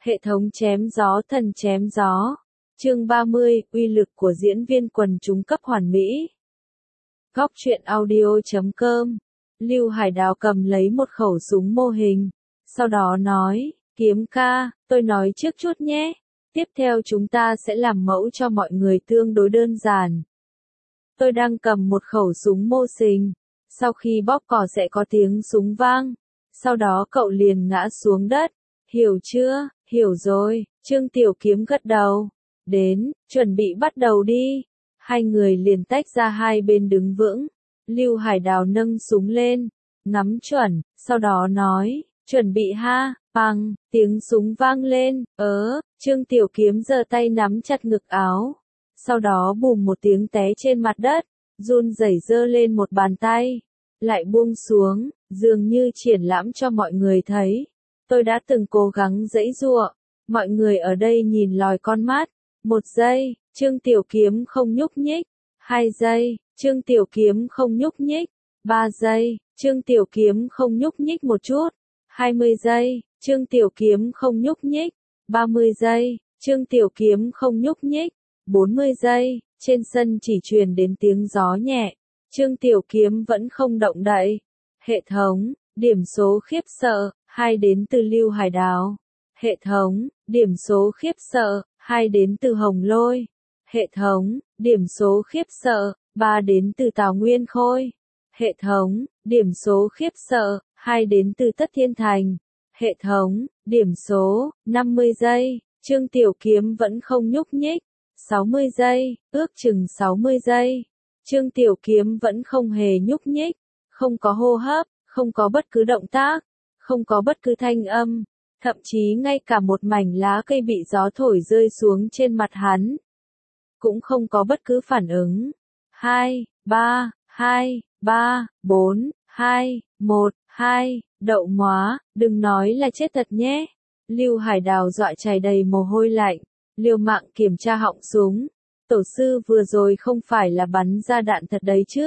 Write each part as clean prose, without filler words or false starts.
Hệ thống chém gió thần chém gió. Chương 30, uy lực của diễn viên quần chúng cấp hoàn mỹ. Góc truyện audio.com. Lưu Hải Đào cầm lấy một khẩu súng mô hình. Sau đó nói, Kiếm ca, tôi nói trước chút nhé. Tiếp theo chúng ta sẽ làm mẫu cho mọi người tương đối đơn giản. Tôi đang cầm một khẩu súng mô hình. Sau khi bóp cò sẽ có tiếng súng vang. Sau đó cậu liền ngã xuống đất. Hiểu chưa? Hiểu rồi. Trương Tiểu Kiếm gật đầu. Đến, chuẩn bị bắt đầu đi. Hai người liền tách ra hai bên đứng vững. Lưu Hải Đào nâng súng lên, ngắm chuẩn, sau đó nói, chuẩn bị ha, bằng, tiếng súng vang lên, Trương Tiểu Kiếm giơ tay nắm chặt ngực áo. Sau đó bùm một tiếng té trên mặt đất, run rẩy giơ lên một bàn tay, lại buông xuống, dường như triển lãm cho mọi người thấy. Tôi đã từng cố gắng giãy giụa, mọi người ở đây nhìn lòi con mắt. 1 giây, Trương Tiểu Kiếm không nhúc nhích. 2 giây, Trương Tiểu Kiếm không nhúc nhích. 3 giây, Trương Tiểu Kiếm không nhúc nhích một chút. 20 giây, Trương Tiểu Kiếm không nhúc nhích. 30 giây, Trương Tiểu Kiếm không nhúc nhích. 40 giây, trên sân chỉ truyền đến tiếng gió nhẹ. Trương Tiểu Kiếm vẫn không động đậy. Hệ thống, điểm số khiếp sợ, 2 đến từ Lưu Hải Đào. Hệ thống, điểm số khiếp sợ, 2 đến từ Hồng Lôi. Hệ thống, điểm số khiếp sợ, 3 đến từ Tào Nguyên Khôi. Hệ thống, điểm số khiếp sợ, 2 đến từ Tất Thiên Thành. Hệ thống, điểm số, 50 giây, Trương Tiểu Kiếm vẫn không nhúc nhích. 60 giây, ước chừng 60 giây. Trương Tiểu Kiếm vẫn không hề nhúc nhích, không có hô hấp, không có bất cứ động tác, không có bất cứ thanh âm. Thậm chí ngay cả một mảnh lá cây bị gió thổi rơi xuống trên mặt hắn, cũng không có bất cứ phản ứng. 2, 3, 2, 3, 4, 2, 1, 2, đậu móa, đừng nói là chết thật nhé. Lưu Hải Đào dọa chảy đầy mồ hôi lạnh, liều mạng kiểm tra họng súng. Tổ sư vừa rồi không phải là bắn ra đạn thật đấy chứ?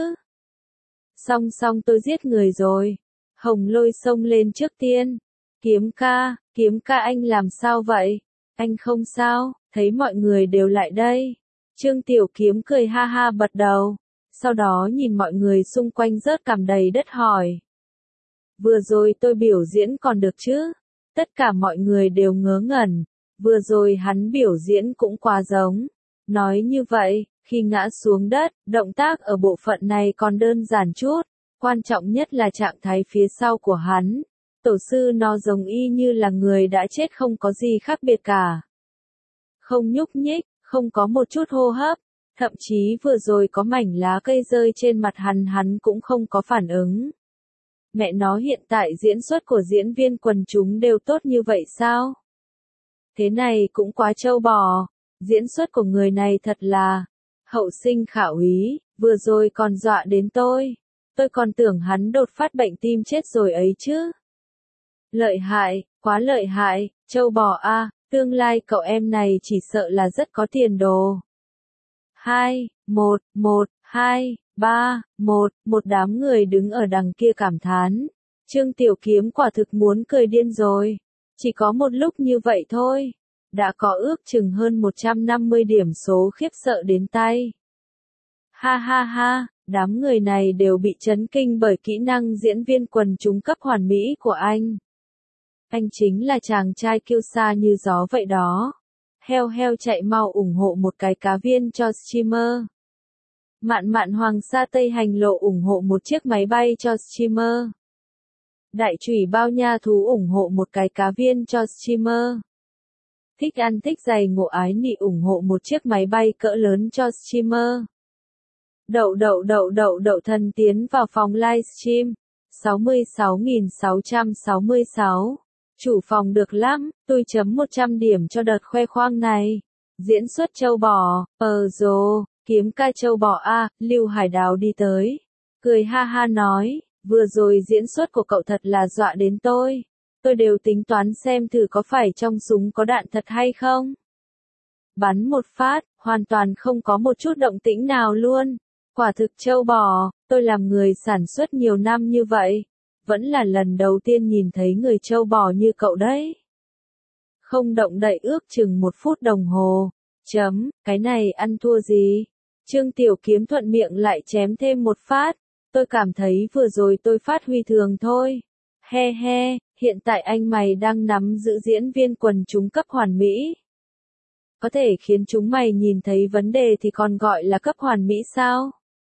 Xong tôi giết người rồi. Hồng Lôi xông lên trước tiên. Kiếm ca anh làm sao vậy? Anh không sao, thấy mọi người đều lại đây. Trương Tiểu Kiếm cười ha ha bật đầu. Sau đó nhìn mọi người xung quanh rớt cằm đầy đất hỏi. Vừa rồi tôi biểu diễn còn được chứ? Tất cả mọi người đều ngớ ngẩn. Vừa rồi hắn biểu diễn cũng quá giống. Nói như vậy, khi ngã xuống đất, động tác ở bộ phận này còn đơn giản chút. Quan trọng nhất là trạng thái phía sau của hắn. Tổ sư nó giống y như là người đã chết không có gì khác biệt cả. Không nhúc nhích, không có một chút hô hấp. Thậm chí vừa rồi có mảnh lá cây rơi trên mặt hắn cũng không có phản ứng. Mẹ nó hiện tại diễn xuất của diễn viên quần chúng đều tốt như vậy sao? Thế này cũng quá trâu bò. Diễn xuất của người này thật là hậu sinh khả úy, vừa rồi còn dọa đến tôi. Tôi còn tưởng hắn đột phát bệnh tim chết rồi ấy chứ. Lợi hại, quá lợi hại, trâu bò a, tương lai cậu em này chỉ sợ là rất có tiền đồ. 2, 1, 1, 2, 3, 1, một đám người đứng ở đằng kia cảm thán. Trương Tiểu Kiếm quả thực muốn cười điên rồi. Chỉ có một lúc như vậy thôi, đã có ước chừng hơn 150 điểm số khiếp sợ đến tay. Ha ha ha, đám người này đều bị chấn kinh bởi kỹ năng diễn viên quần chúng cấp hoàn mỹ của anh. Anh chính là chàng trai kiêu sa như gió vậy đó. Heo chạy mau ủng hộ một cái cá viên cho streamer. Mạn Hoàng Sa Tây Hành Lộ ủng hộ một chiếc máy bay cho streamer. Đại Chủy Bao Nha Thú ủng hộ một cái cá viên cho streamer. Thích ăn thích giày Ngộ Ái Nị ủng hộ một chiếc máy bay cỡ lớn cho streamer. Đậu thần tiến vào phòng livestream. 66.666. Chủ phòng được lắm, tôi chấm 100 điểm cho đợt khoe khoang này. Diễn xuất châu bò, Kiếm ca châu bò a, Lưu Hải Đào đi tới. Cười ha ha nói, vừa rồi diễn xuất của cậu thật là dọa đến tôi. Tôi đều tính toán xem thử có phải trong súng có đạn thật hay không. Bắn một phát, hoàn toàn không có một chút động tĩnh nào luôn. Quả thực châu bò, tôi làm người sản xuất nhiều năm như vậy. Vẫn là lần đầu tiên nhìn thấy người châu bò như cậu đấy. không động đậy ước chừng 1 phút đồng hồ. Cái này ăn thua gì? Trương Tiểu Kiếm thuận miệng lại chém thêm một phát. Tôi cảm thấy vừa rồi tôi phát huy thường thôi. He he, hiện tại anh mày đang nắm giữ diễn viên quần chúng cấp hoàn mỹ. Có thể khiến chúng mày nhìn thấy vấn đề thì còn gọi là cấp hoàn mỹ sao?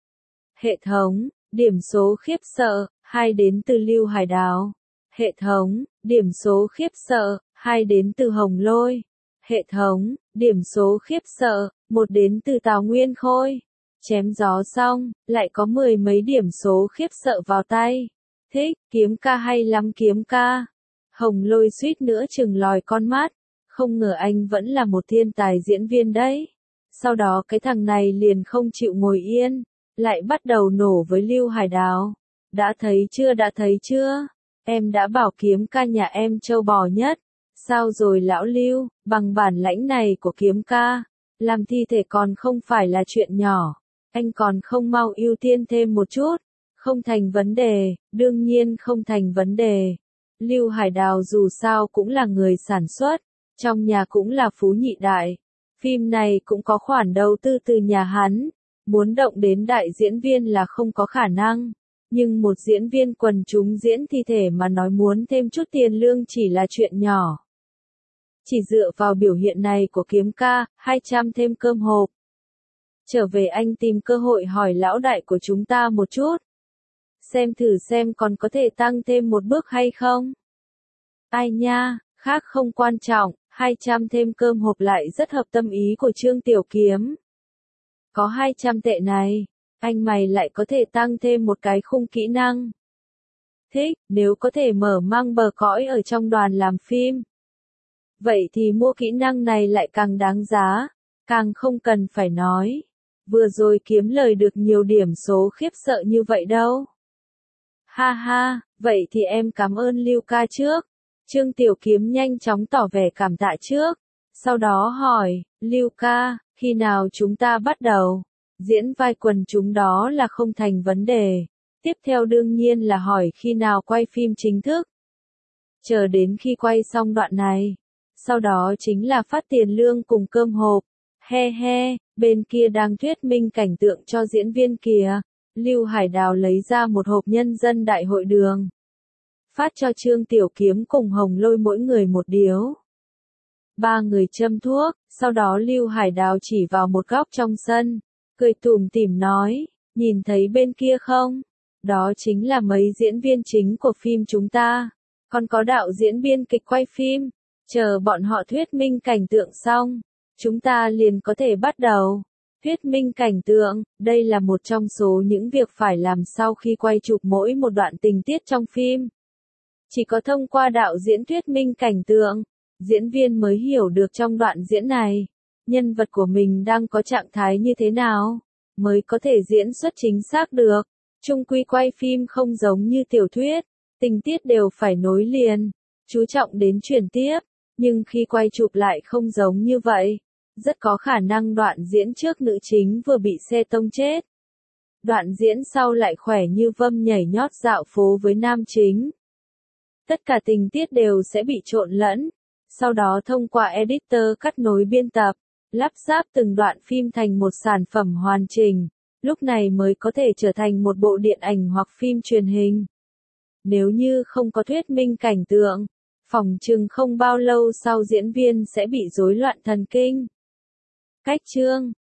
Hệ thống, điểm số khiếp sợ, 2 đến từ Lưu Hải Đào. Hệ thống, điểm số khiếp sợ, 2 đến từ Hồng Lôi. Hệ thống, điểm số khiếp sợ, 1 đến từ Tào Nguyên Khôi. Chém gió xong, lại có 10 mấy điểm số khiếp sợ vào tay. Thích, kiếm ca hay lắm kiếm ca. Hồng Lôi suýt nữa chừng lòi con mắt. Không ngờ anh vẫn là một thiên tài diễn viên đấy. Sau đó cái thằng này liền không chịu ngồi yên, lại bắt đầu nổ với Lưu Hải Đào. Đã thấy chưa? Em đã bảo kiếm ca nhà em trâu bò nhất. Sao rồi lão Lưu, bằng bản lãnh này của kiếm ca, làm thi thể còn không phải là chuyện nhỏ. Anh còn không mau ưu tiên thêm một chút. Không thành vấn đề, đương nhiên không thành vấn đề. Lưu Hải Đào dù sao cũng là người sản xuất, trong nhà cũng là phú nhị đại. Phim này cũng có khoản đầu tư từ nhà hắn, muốn động đến đại diễn viên là không có khả năng. Nhưng một diễn viên quần chúng diễn thi thể mà nói muốn thêm chút tiền lương chỉ là chuyện nhỏ. Chỉ dựa vào biểu hiện này của kiếm ca, 200 thêm cơm hộp. Trở về anh tìm cơ hội hỏi lão đại của chúng ta một chút. Xem thử xem còn có thể tăng thêm một bước hay không. Ai nha, khác không quan trọng, 200 thêm cơm hộp lại rất hợp tâm ý của Trương Tiểu Kiếm. Có 200 tệ này, anh mày lại có thể tăng thêm một cái khung kỹ năng. Thích, nếu có thể mở mang bờ cõi ở trong đoàn làm phim. Vậy thì mua kỹ năng này lại càng đáng giá, càng không cần phải nói. Vừa rồi kiếm lời được nhiều điểm số khiếp sợ như vậy đâu. Ha ha, vậy thì em cảm ơn Lưu ca trước. Trương Tiểu Kiếm nhanh chóng tỏ vẻ cảm tạ trước. Sau đó hỏi, Lưu ca, khi nào chúng ta bắt đầu? Diễn vai quần chúng đó là không thành vấn đề. Tiếp theo đương nhiên là hỏi khi nào quay phim chính thức. Chờ đến khi quay xong đoạn này. Sau đó chính là phát tiền lương cùng cơm hộp. He he, bên kia đang thuyết minh cảnh tượng cho diễn viên kìa. Lưu Hải Đào lấy ra một hộp nhân dân đại hội đường. Phát cho Trương Tiểu Kiếm cùng Hồng Lôi mỗi người một điếu. 3 người châm thuốc, sau đó Lưu Hải Đào chỉ vào một góc trong sân, cười tủm tỉm nói, nhìn thấy bên kia không? Đó chính là mấy diễn viên chính của phim chúng ta. Còn có đạo diễn biên kịch quay phim. Chờ bọn họ thuyết minh cảnh tượng xong, chúng ta liền có thể bắt đầu. Thuyết minh cảnh tượng, đây là một trong số những việc phải làm sau khi quay chụp mỗi một đoạn tình tiết trong phim. Chỉ có thông qua đạo diễn thuyết minh cảnh tượng, diễn viên mới hiểu được trong đoạn diễn này, nhân vật của mình đang có trạng thái như thế nào, mới có thể diễn xuất chính xác được. Chung quy quay phim không giống như tiểu thuyết, tình tiết đều phải nối liền, chú trọng đến chuyển tiếp, nhưng khi quay chụp lại không giống như vậy. Rất có khả năng đoạn diễn trước nữ chính vừa bị xe tông chết. Đoạn diễn sau lại khỏe như vâm nhảy nhót dạo phố với nam chính. Tất cả tình tiết đều sẽ bị trộn lẫn. Sau đó thông qua editor cắt nối biên tập, lắp ráp từng đoạn phim thành một sản phẩm hoàn chỉnh. Lúc này mới có thể trở thành một bộ điện ảnh hoặc phim truyền hình. Nếu như không có thuyết minh cảnh tượng, phỏng chừng không bao lâu sau diễn viên sẽ bị rối loạn thần kinh. Cách chương